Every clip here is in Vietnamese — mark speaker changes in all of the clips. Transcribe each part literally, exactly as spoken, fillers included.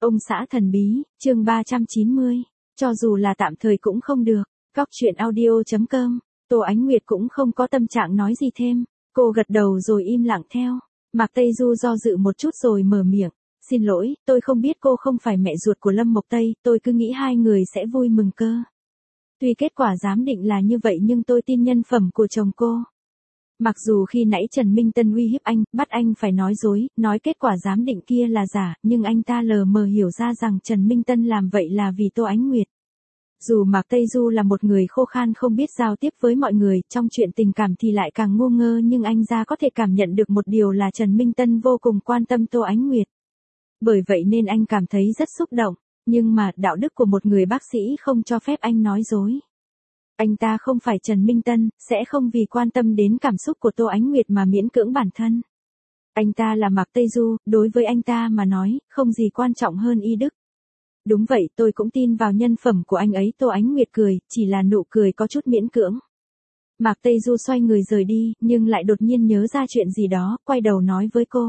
Speaker 1: Ông xã thần bí, chương ba trăm chín mươi. Cho dù là tạm thời cũng không được. Góc chuyện audio chấm com. Tô Ánh Nguyệt cũng không có tâm trạng nói gì thêm. Cô gật đầu rồi im lặng theo. Mạc Tây Du do dự một chút rồi mở miệng. Xin lỗi, tôi không biết cô không phải mẹ ruột của Lâm Mộc Tây, tôi cứ nghĩ hai người sẽ vui mừng cơ. Tuy kết quả giám định là như vậy nhưng tôi tin nhân phẩm của chồng cô. Mặc dù khi nãy Trần Minh Tân uy hiếp anh, bắt anh phải nói dối, nói kết quả giám định kia là giả, nhưng anh ta lờ mờ hiểu ra rằng Trần Minh Tân làm vậy là vì Tô Ánh Nguyệt. Dù Mạc Tây Du là một người khô khan không biết giao tiếp với mọi người, trong chuyện tình cảm thì lại càng ngu ngơ, nhưng anh ra có thể cảm nhận được một điều là Trần Minh Tân vô cùng quan tâm Tô Ánh Nguyệt. Bởi vậy nên anh cảm thấy rất xúc động, nhưng mà đạo đức của một người bác sĩ không cho phép anh nói dối. Anh ta không phải Trần Minh Tân, sẽ không vì quan tâm đến cảm xúc của Tô Ánh Nguyệt mà miễn cưỡng bản thân. Anh ta là Mạc Tây Du, đối với anh ta mà nói, không gì quan trọng hơn y đức. Đúng vậy, tôi cũng tin vào nhân phẩm của anh ấy. Tô Ánh Nguyệt cười, chỉ là nụ cười có chút miễn cưỡng. Mạc Tây Du xoay người rời đi, nhưng lại đột nhiên nhớ ra chuyện gì đó, quay đầu nói với cô.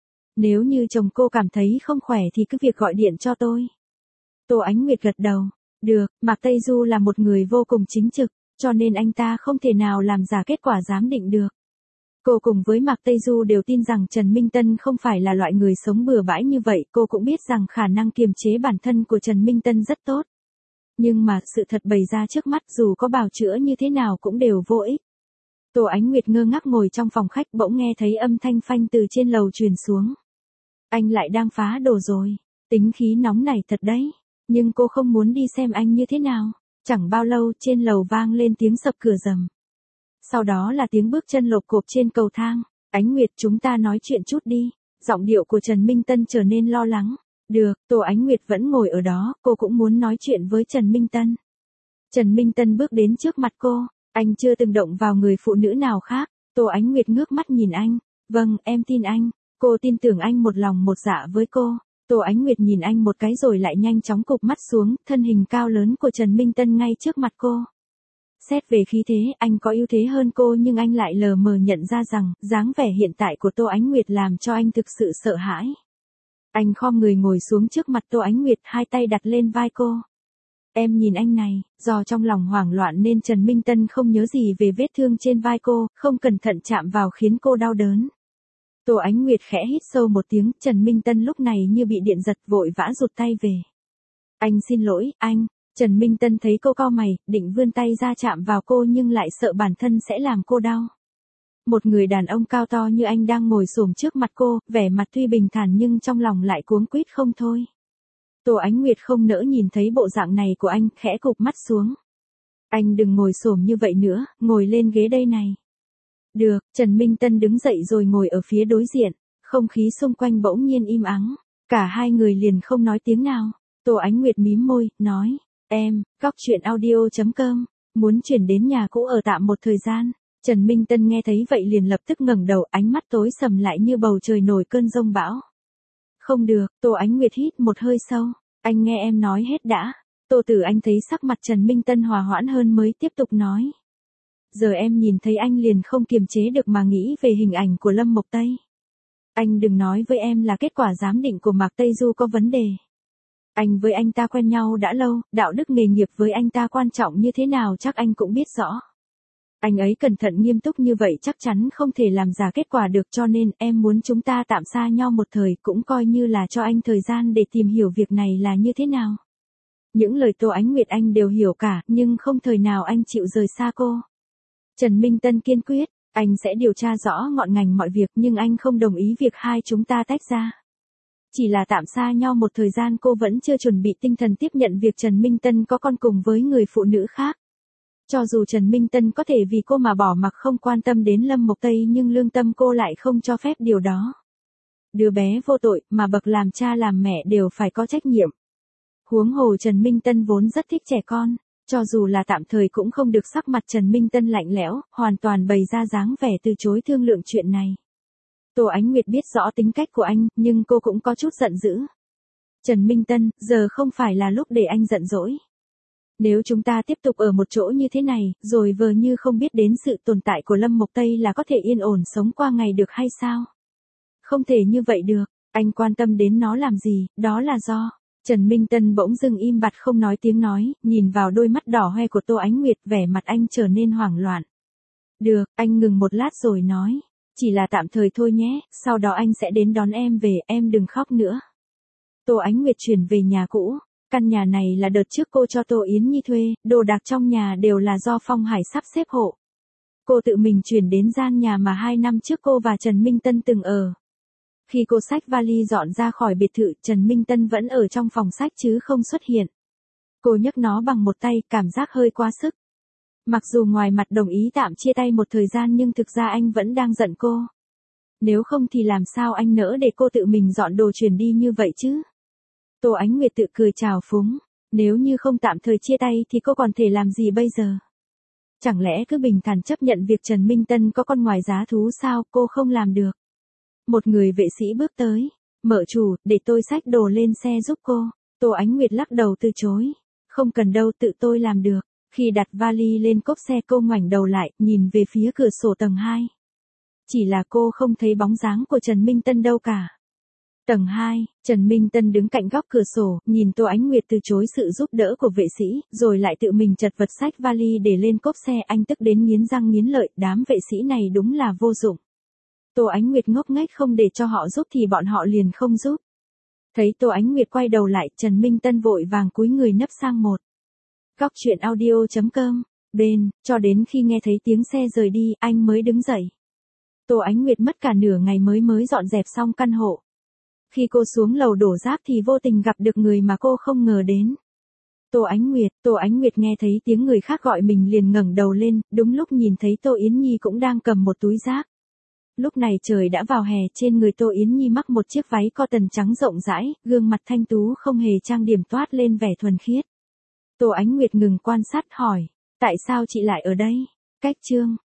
Speaker 1: Nếu như chồng cô cảm thấy không khỏe thì cứ việc gọi điện cho tôi. Tô Ánh Nguyệt gật đầu. Được, Mạc Tây Du là một người vô cùng chính trực, cho nên anh ta không thể nào làm giả kết quả giám định được. Cô cùng với Mạc Tây Du đều tin rằng Trần Minh Tân không phải là loại người sống bừa bãi như vậy, cô cũng biết rằng khả năng kiềm chế bản thân của Trần Minh Tân rất tốt. Nhưng mà sự thật bày ra trước mắt dù có bào chữa như thế nào cũng đều vô ích. Tô Ánh Nguyệt ngơ ngác ngồi trong phòng khách bỗng nghe thấy âm thanh phanh từ trên lầu truyền xuống. Anh lại đang phá đồ rồi, tính khí nóng này thật đấy. Nhưng cô không muốn đi xem anh như thế nào. Chẳng bao lâu trên lầu vang lên tiếng sập cửa rầm. Sau đó là tiếng bước chân lộp cộp trên cầu thang. Ánh Nguyệt, chúng ta nói chuyện chút đi. Giọng điệu của Trần Minh Tân trở nên lo lắng. Được, Tô Ánh Nguyệt vẫn ngồi ở đó, cô cũng muốn nói chuyện với Trần Minh Tân. Trần Minh Tân bước đến trước mặt cô. Anh chưa từng động vào người phụ nữ nào khác. Tô Ánh Nguyệt ngước mắt nhìn anh. Vâng, em tin anh. Cô tin tưởng anh một lòng một dạ với cô. Tô Ánh Nguyệt nhìn anh một cái rồi lại nhanh chóng cụp mắt xuống, thân hình cao lớn của Trần Minh Tân ngay trước mặt cô. Xét về khí thế, anh có ưu thế hơn cô nhưng anh lại lờ mờ nhận ra rằng, dáng vẻ hiện tại của Tô Ánh Nguyệt làm cho anh thực sự sợ hãi. Anh khom người ngồi xuống trước mặt Tô Ánh Nguyệt, hai tay đặt lên vai cô. Em nhìn anh này, do trong lòng hoảng loạn nên Trần Minh Tân không nhớ gì về vết thương trên vai cô, không cẩn thận chạm vào khiến cô đau đớn. Tô Ánh Nguyệt khẽ hít sâu một tiếng, Trần Minh Tân lúc này như bị điện giật vội vã rụt tay về. Anh xin lỗi, anh. Trần Minh Tân thấy cô cau mày, định vươn tay ra chạm vào cô nhưng lại sợ bản thân sẽ làm cô đau. Một người đàn ông cao to như anh đang ngồi xổm trước mặt cô, vẻ mặt tuy bình thản nhưng trong lòng lại cuống quýt không thôi. Tô Ánh Nguyệt không nỡ nhìn thấy bộ dạng này của anh, khẽ cụp mắt xuống. Anh đừng ngồi xổm như vậy nữa, ngồi lên ghế đây này. Được, Trần Minh Tân đứng dậy rồi ngồi ở phía đối diện, không khí xung quanh bỗng nhiên im ắng, cả hai người liền không nói tiếng nào. Tô Ánh Nguyệt mím môi, nói, em, góc chuyện audio chấm com, muốn chuyển đến nhà cũ ở tạm một thời gian. Trần Minh Tân nghe thấy vậy liền lập tức ngẩng đầu, ánh mắt tối sầm lại như bầu trời nổi cơn giông bão. Không được, Tô Ánh Nguyệt hít một hơi sâu, anh nghe em nói hết đã. Tô Tử Anh thấy sắc mặt Trần Minh Tân hòa hoãn hơn mới tiếp tục nói. Giờ em nhìn thấy anh liền không kiềm chế được mà nghĩ về hình ảnh của Lâm Mộc Tây. Anh đừng nói với em là kết quả giám định của Mạc Tây Du có vấn đề. Anh với anh ta quen nhau đã lâu, đạo đức nghề nghiệp với anh ta quan trọng như thế nào chắc anh cũng biết rõ. Anh ấy cẩn thận nghiêm túc như vậy chắc chắn không thể làm giả kết quả được, cho nên em muốn chúng ta tạm xa nhau một thời, cũng coi như là cho anh thời gian để tìm hiểu việc này là như thế nào. Những lời Tô Ánh Nguyệt anh đều hiểu cả, nhưng không thời nào anh chịu rời xa cô. Trần Minh Tân kiên quyết, anh sẽ điều tra rõ ngọn ngành mọi việc nhưng anh không đồng ý việc hai chúng ta tách ra. Chỉ là tạm xa nhau một thời gian, cô vẫn chưa chuẩn bị tinh thần tiếp nhận việc Trần Minh Tân có con cùng với người phụ nữ khác. Cho dù Trần Minh Tân có thể vì cô mà bỏ mặc không quan tâm đến Lâm Mộc Tây nhưng lương tâm cô lại không cho phép điều đó. Đứa bé vô tội mà bậc làm cha làm mẹ đều phải có trách nhiệm. Huống hồ Trần Minh Tân vốn rất thích trẻ con. Cho dù là tạm thời cũng không được sắc mặt Trần Minh Tân lạnh lẽo, hoàn toàn bày ra dáng vẻ từ chối thương lượng chuyện này. Tô Ánh Nguyệt biết rõ tính cách của anh, nhưng cô cũng có chút giận dữ. Trần Minh Tân, giờ không phải là lúc để anh giận dỗi. Nếu chúng ta tiếp tục ở một chỗ như thế này, rồi vờ như không biết đến sự tồn tại của Lâm Mộc Tây là có thể yên ổn sống qua ngày được hay sao? Không thể như vậy được, anh quan tâm đến nó làm gì, đó là do Trần Minh Tân bỗng dưng im bặt không nói tiếng nói, nhìn vào đôi mắt đỏ hoe của Tô Ánh Nguyệt, vẻ mặt anh trở nên hoảng loạn. Được, anh ngừng một lát rồi nói. Chỉ là tạm thời thôi nhé, sau đó anh sẽ đến đón em về, em đừng khóc nữa. Tô Ánh Nguyệt chuyển về nhà cũ. Căn nhà này là đợt trước cô cho Tô Yến Nhi thuê, đồ đạc trong nhà đều là do Phong Hải sắp xếp hộ. Cô tự mình chuyển đến gian nhà mà hai năm trước cô và Trần Minh Tân từng ở. Khi cô xách vali dọn ra khỏi biệt thự, Trần Minh Tân vẫn ở trong phòng sách chứ không xuất hiện. Cô nhấc nó bằng một tay, cảm giác hơi quá sức. Mặc dù ngoài mặt đồng ý tạm chia tay một thời gian nhưng thực ra anh vẫn đang giận cô. Nếu không thì làm sao anh nỡ để cô tự mình dọn đồ chuyển đi như vậy chứ? Tô Ánh Nguyệt tự cười trào phúng. Nếu như không tạm thời chia tay thì cô còn thể làm gì bây giờ? Chẳng lẽ cứ bình thản chấp nhận việc Trần Minh Tân có con ngoài giá thú sao? Cô không làm được. Một người vệ sĩ bước tới. Mợ chủ, để tôi xách đồ lên xe giúp cô. Tô Ánh Nguyệt lắc đầu từ chối. Không cần đâu, tự tôi làm được. Khi đặt vali lên cốp xe cô ngoảnh đầu lại, nhìn về phía cửa sổ tầng hai. Chỉ là cô không thấy bóng dáng của Trần Minh Tân đâu cả. Tầng hai, Trần Minh Tân đứng cạnh góc cửa sổ, nhìn Tô Ánh Nguyệt từ chối sự giúp đỡ của vệ sĩ, rồi lại tự mình chật vật xách vali để lên cốp xe, anh tức đến nghiến răng nghiến lợi, đám vệ sĩ này đúng là vô dụng. Tô Ánh Nguyệt ngốc nghếch không để cho họ giúp thì bọn họ liền không giúp. Thấy Tô Ánh Nguyệt quay đầu lại, Trần Minh Tân vội vàng cúi người nấp sang một góc chuyện audio chấm com bên, cho đến khi nghe thấy tiếng xe rời đi, anh mới đứng dậy. Tô Ánh Nguyệt mất cả nửa ngày mới mới dọn dẹp xong căn hộ. Khi cô xuống lầu đổ rác thì vô tình gặp được người mà cô không ngờ đến. Tô Ánh Nguyệt, Tô Ánh Nguyệt nghe thấy tiếng người khác gọi mình liền ngẩng đầu lên, đúng lúc nhìn thấy Tô Yến Nhi cũng đang cầm một túi rác. Lúc này trời đã vào hè, trên người Tô Yến Nhi mắc một chiếc váy cotton trắng rộng rãi, gương mặt thanh tú không hề trang điểm toát lên vẻ thuần khiết. Tô Ánh Nguyệt ngừng quan sát hỏi, tại sao chị lại ở đây? Cách chương